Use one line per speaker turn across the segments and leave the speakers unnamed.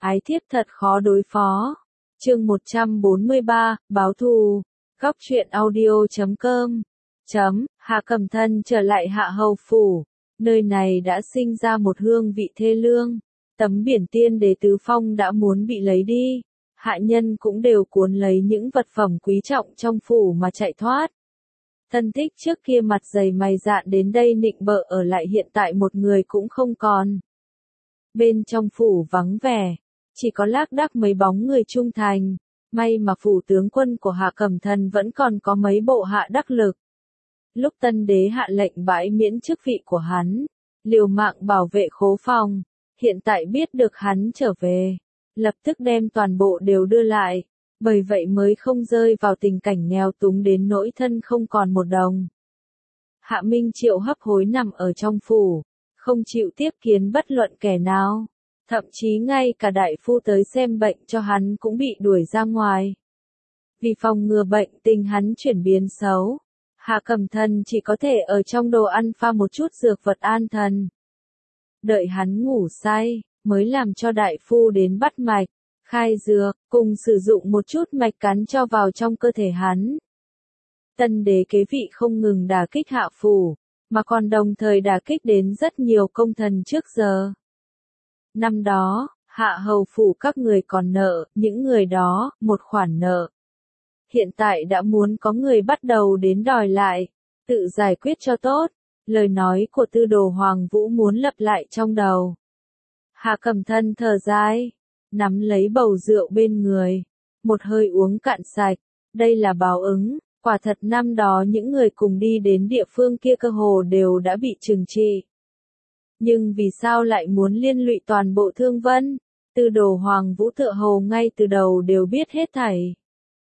ái thiếp thật khó đối phó. Chương 143, báo thù. Góc truyện audio.com. Hạ Cẩm Thân trở lại Hạ Hầu phủ. Nơi này đã sinh ra một hương vị thê lương. Tấm biển tiên đế tứ phong đã muốn bị lấy đi. Hạ nhân cũng đều cuốn lấy những vật phẩm quý trọng trong phủ mà chạy thoát. Thân thích trước kia mặt dày mày dạn đến đây nịnh bợ ở lại hiện tại một người cũng không còn. Bên trong phủ vắng vẻ, chỉ có lác đác mấy bóng người trung thành. May mà phủ tướng quân của Hạ Cẩm Thân vẫn còn có mấy bộ hạ đắc lực. Lúc tân đế hạ lệnh bãi miễn chức vị của hắn, liều mạng bảo vệ khố phòng, hiện tại biết được hắn trở về, lập tức đem toàn bộ đều đưa lại, bởi vậy mới không rơi vào tình cảnh nghèo túng đến nỗi thân không còn một đồng. Hạ Minh Triệu hấp hối nằm ở trong phủ, không chịu tiếp kiến bất luận kẻ nào, thậm chí ngay cả đại phu tới xem bệnh cho hắn cũng bị đuổi ra ngoài. Vì phòng ngừa bệnh tình hắn chuyển biến xấu, Hạ Cẩm Thân chỉ có thể ở trong đồ ăn pha một chút dược vật an thần. Đợi hắn ngủ say, mới làm cho đại phu đến bắt mạch, khai dược, cùng sử dụng một chút mạch cắn cho vào trong cơ thể hắn. Tân đế kế vị không ngừng đả kích Hạ phủ, mà còn đồng thời đả kích đến rất nhiều công thần trước giờ. Năm đó, Hạ Hầu phủ các người còn nợ, những người đó, một khoản nợ. Hiện tại đã muốn có người bắt đầu đến đòi lại, tự giải quyết cho tốt, lời nói của Tư Đồ Hoàng Vũ muốn lặp lại trong đầu. Hạ Cẩm Thân thở dài, nắm lấy bầu rượu bên người, một hơi uống cạn sạch, đây là báo ứng, quả thật năm đó những người cùng đi đến địa phương kia cơ hồ đều đã bị trừng trị. Nhưng vì sao lại muốn liên lụy toàn bộ Thương Vân? Tư Đồ Hoàng Vũ tựa hồ ngay từ đầu đều biết hết thảy.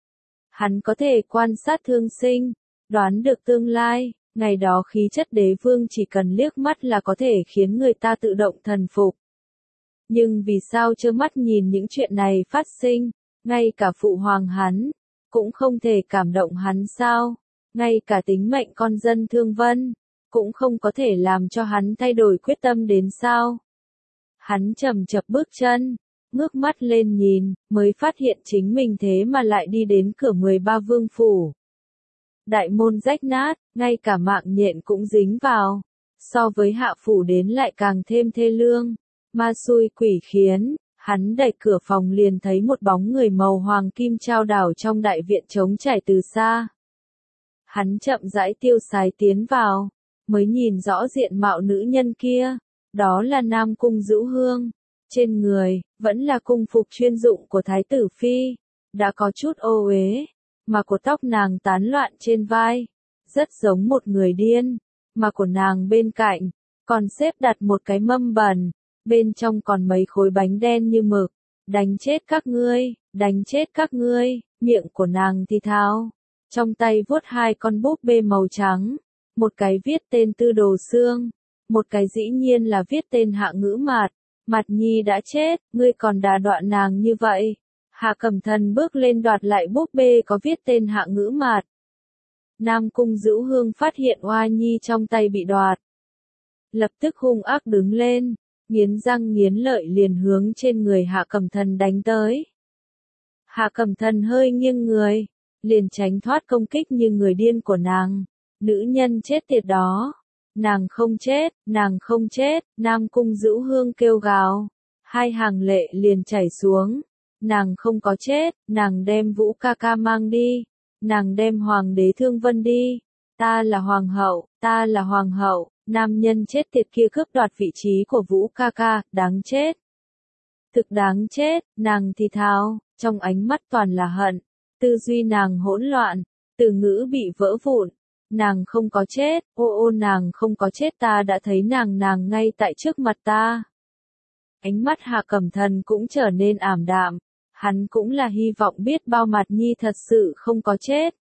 Hắn có thể quan sát thương sinh, đoán được tương lai, ngày đó khí chất đế vương chỉ cần liếc mắt là có thể khiến người ta tự động thần phục. Nhưng vì sao trơ mắt nhìn những chuyện này phát sinh, ngay cả phụ hoàng hắn, cũng không thể cảm động hắn sao, ngay cả tính mệnh con dân Thương Vân, cũng không có thể làm cho hắn thay đổi quyết tâm đến sao. Hắn chậm chậm bước chân, ngước mắt lên nhìn, mới phát hiện chính mình thế mà lại đi đến cửa 13 vương phủ. Đại môn rách nát, ngay cả mạng nhện cũng dính vào, so với Hạ phủ đến lại càng thêm thê lương. Ma xui quỷ khiến, hắn đẩy cửa phòng liền thấy một bóng người màu hoàng kim trao đảo trong đại viện trống trải từ xa. Hắn chậm rãi tiêu sái tiến vào, mới nhìn rõ diện mạo nữ nhân kia, đó là Nam Cung Dữu Hương. Trên người, vẫn là cung phục chuyên dụng của Thái tử Phi, đã có chút ô uế, mà của tóc nàng tán loạn trên vai, rất giống một người điên, mà của nàng bên cạnh, còn xếp đặt một cái mâm bẩn, bên trong còn mấy khối bánh đen như mực, đánh chết các ngươi, đánh chết các ngươi, miệng của nàng thì thào, trong tay vuốt hai con búp bê màu trắng, một cái viết tên Tư Đồ Xương, một cái dĩ nhiên là viết tên Hạ Ngữ Mạt. Mạt Nhi đã chết, ngươi còn đà đọa nàng như vậy. Hạ Cẩm Thân bước lên đoạt lại búp bê có viết tên Hạ Ngữ Mạt. Nam Cung Dữu Hương phát hiện Oa Nhi trong tay bị đoạt. Lập tức hung ác đứng lên, nghiến răng nghiến lợi liền hướng trên người Hạ Cẩm Thân đánh tới. Hạ Cẩm Thân hơi nghiêng người, liền tránh thoát công kích như người điên của nàng. Nữ nhân chết tiệt đó. Nàng không chết, nàng không chết, Nam Cung Dữu Hương kêu gào. Hai hàng lệ liền chảy xuống. Nàng không có chết, nàng đem Vũ ca ca mang đi. Nàng đem Hoàng đế Thương Vân đi. Ta là Hoàng hậu, ta là Hoàng hậu, nam nhân chết tiệt kia cướp đoạt vị trí của Vũ ca ca, đáng chết. Thực đáng chết, nàng thì thào, trong ánh mắt toàn là hận. Tư duy nàng hỗn loạn, từ ngữ bị vỡ vụn. Nàng không có chết, ô nàng không có chết, ta đã thấy nàng ngay tại trước mặt ta. Ánh mắt Hạ Cẩm Thân cũng trở nên ảm đạm, hắn cũng là hy vọng biết bao Mạt Nhi thật sự không có chết.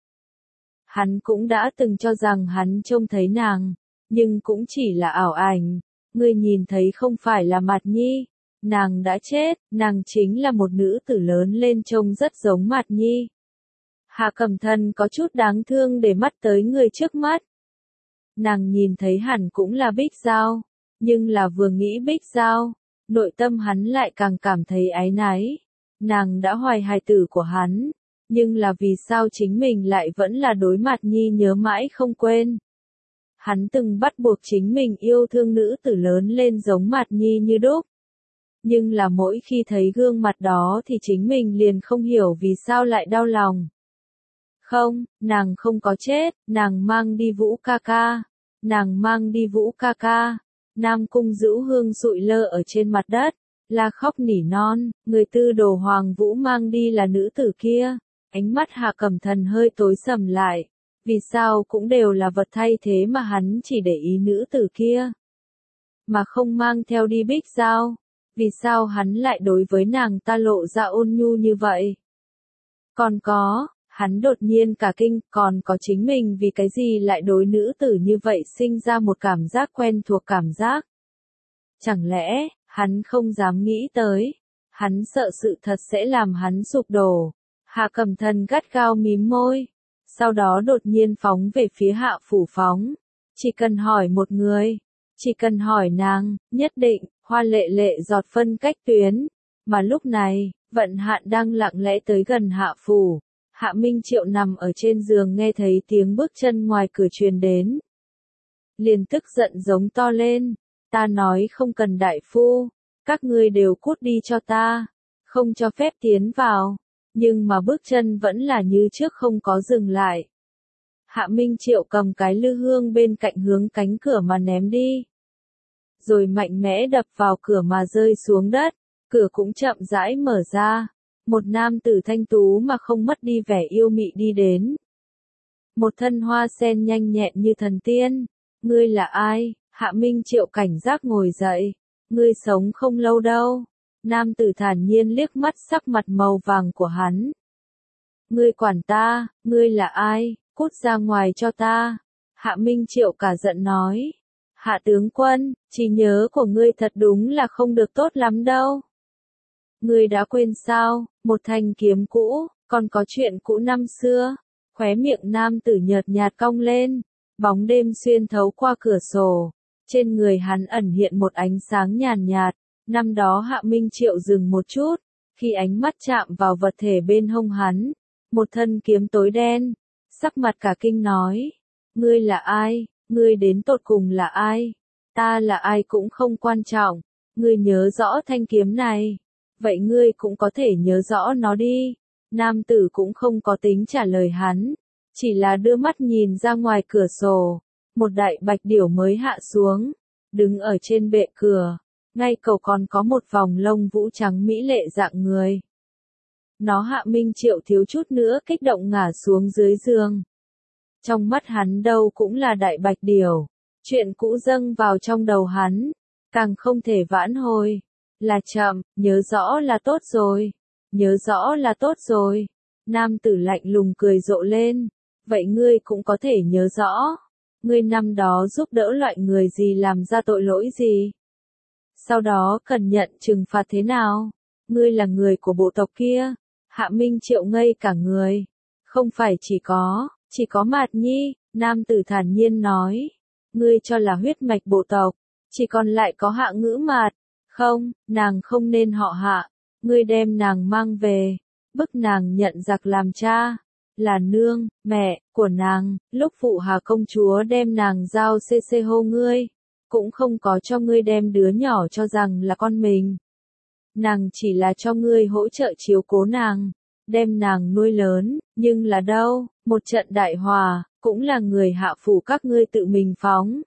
Hắn cũng đã từng cho rằng hắn trông thấy nàng, nhưng cũng chỉ là ảo ảnh, người nhìn thấy không phải là Mạt Nhi, nàng đã chết, nàng chính là một nữ tử lớn lên trông rất giống Mạt Nhi. Hạ Cẩm Thân có chút đáng thương để mắt tới người trước mắt. Nàng nhìn thấy hẳn cũng là Bích Giao, nhưng là vừa nghĩ Bích Giao, nội tâm hắn lại càng cảm thấy áy náy. Nàng đã hoài hài tử của hắn, nhưng là vì sao chính mình lại vẫn là đối mặt nhi nhớ mãi không quên. Hắn từng bắt buộc chính mình yêu thương nữ tử lớn lên giống mặt nhi như đúc. Nhưng là mỗi khi thấy gương mặt đó thì chính mình liền không hiểu vì sao lại đau lòng. Không, nàng không có chết, nàng mang đi Vũ ca ca. Nàng mang đi Vũ ca ca. Nam Cung Dữu Hương sụi lơ ở trên mặt đất, la khóc nỉ non, người Tư Đồ Hoàng Vũ mang đi là nữ tử kia. Ánh mắt Hạ Cẩm Thần hơi tối sầm lại, vì sao cũng đều là vật thay thế mà hắn chỉ để ý nữ tử kia, mà không mang theo đi Bích Giao. Vì sao hắn lại đối với nàng ta lộ ra ôn nhu như vậy? Còn có, hắn đột nhiên cả kinh, còn có chính mình vì cái gì lại đối nữ tử như vậy sinh ra một cảm giác quen thuộc cảm giác. Chẳng lẽ, hắn không dám nghĩ tới, hắn sợ sự thật sẽ làm hắn sụp đổ. Hạ Cẩm Thần gắt gao mím môi, sau đó đột nhiên phóng về phía Hạ Phủ Phóng. Chỉ cần hỏi một người, chỉ cần hỏi nàng, nhất định, hoa lệ lệ giọt phân cách tuyến. Mà lúc này, Vận Hạn đang lặng lẽ tới gần Hạ Phủ. Hạ Minh Triệu nằm ở trên giường nghe thấy tiếng bước chân ngoài cửa truyền đến. Liền tức giận giống to lên, ta nói không cần đại phu, các ngươi đều cút đi cho ta, không cho phép tiến vào. Nhưng mà bước chân vẫn là như trước không có dừng lại. Hạ Minh Triệu cầm cái lư hương bên cạnh hướng cánh cửa mà ném đi. Rồi mạnh mẽ đập vào cửa mà rơi xuống đất, cửa cũng chậm rãi mở ra. Một nam tử thanh tú mà không mất đi vẻ yêu mị đi đến. Một thân hoa sen nhanh nhẹn như thần tiên. Ngươi là ai? Hạ Minh Triệu cảnh giác ngồi dậy. Ngươi sống không lâu đâu. Nam tử thản nhiên liếc mắt sắc mặt màu vàng của hắn. Ngươi quản ta, ngươi là ai? Cút ra ngoài cho ta. Hạ Minh Triệu cả giận nói. Hạ tướng quân, trí nhớ của ngươi thật đúng là không được tốt lắm đâu. Ngươi đã quên sao, một thanh kiếm cũ, còn có chuyện cũ năm xưa. Khóe miệng nam tử nhợt nhạt cong lên, bóng đêm xuyên thấu qua cửa sổ. Trên người hắn ẩn hiện một ánh sáng nhàn nhạt. Năm đó Hạ Minh Triệu dừng một chút, khi ánh mắt chạm vào vật thể bên hông hắn. Một thân kiếm tối đen, sắc mặt cả kinh nói. Ngươi là ai? Ngươi đến tột cùng là ai? Ta là ai cũng không quan trọng. Ngươi nhớ rõ thanh kiếm này. Vậy ngươi cũng có thể nhớ rõ nó đi. Nam tử cũng không có tính trả lời hắn. Chỉ là đưa mắt nhìn ra ngoài cửa sổ. Một đại bạch điểu mới hạ xuống. Đứng ở trên bệ cửa. Ngay cầu còn có một vòng lông vũ trắng mỹ lệ dạng người. Nó Hạ Minh Triệu thiếu chút nữa kích động ngả xuống dưới giường. Trong mắt hắn đâu cũng là đại bạch điểu. Chuyện cũ dâng vào trong đầu hắn. Càng không thể vãn hồi. Là chậm, nhớ rõ là tốt rồi. Nhớ rõ là tốt rồi. Nam tử lạnh lùng cười rộ lên. Vậy ngươi cũng có thể nhớ rõ. Ngươi năm đó giúp đỡ loại người gì làm ra tội lỗi gì. Sau đó cần nhận trừng phạt thế nào? Ngươi là người của bộ tộc kia. Hạ Minh Triệu ngây cả người. Không phải chỉ có Mạt Nhi, nam tử thản nhiên nói. Ngươi cho là huyết mạch bộ tộc, chỉ còn lại có Hạ Ngữ Mạt. Không, nàng không nên họ Hạ. Ngươi đem nàng mang về, bức nàng nhận giặc làm cha. Là nương, mẹ, của nàng, lúc phụ Hà công chúa đem nàng giao xê hô ngươi. Cũng không có cho ngươi đem đứa nhỏ cho rằng là con mình. Nàng chỉ là cho ngươi hỗ trợ chiếu cố nàng, đem nàng nuôi lớn, nhưng là đâu, một trận đại hòa, cũng là người Hạ phủ các ngươi tự mình phóng.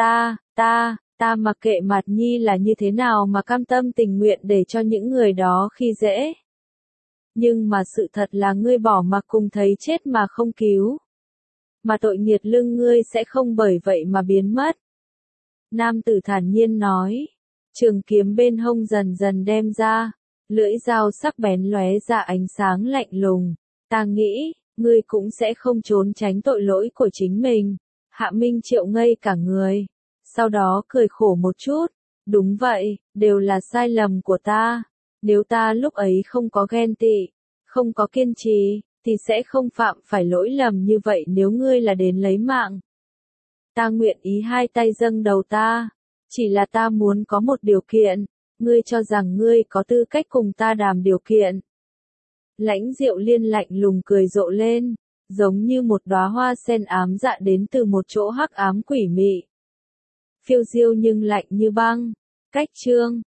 Ta mặc kệ Mạt Nhi là như thế nào mà cam tâm tình nguyện để cho những người đó khi dễ. Nhưng mà sự thật là ngươi bỏ mặc cùng thấy chết mà không cứu. Mà tội nghiệt lưng ngươi sẽ không bởi vậy mà biến mất. Nam tử thản nhiên nói. Trường kiếm bên hông dần dần đem ra. Lưỡi dao sắc bén lóe ra ánh sáng lạnh lùng. Ta nghĩ, ngươi cũng sẽ không trốn tránh tội lỗi của chính mình. Hạ Minh Triệu ngây cả người. Sau đó cười khổ một chút. Đúng vậy, đều là sai lầm của ta. Nếu ta lúc ấy không có ghen tị, không có kiên trì, thì sẽ không phạm phải lỗi lầm như vậy nếu ngươi là đến lấy mạng. Ta nguyện ý hai tay dâng đầu ta. Chỉ là ta muốn có một điều kiện. Ngươi cho rằng ngươi có tư cách cùng ta đàm điều kiện. Lãnh Diệu Liên lạnh lùng cười rộ lên, giống như một đóa hoa sen ám dạ đến từ một chỗ hắc ám quỷ mị. Phiêu diêu nhưng lạnh như băng. Cách chương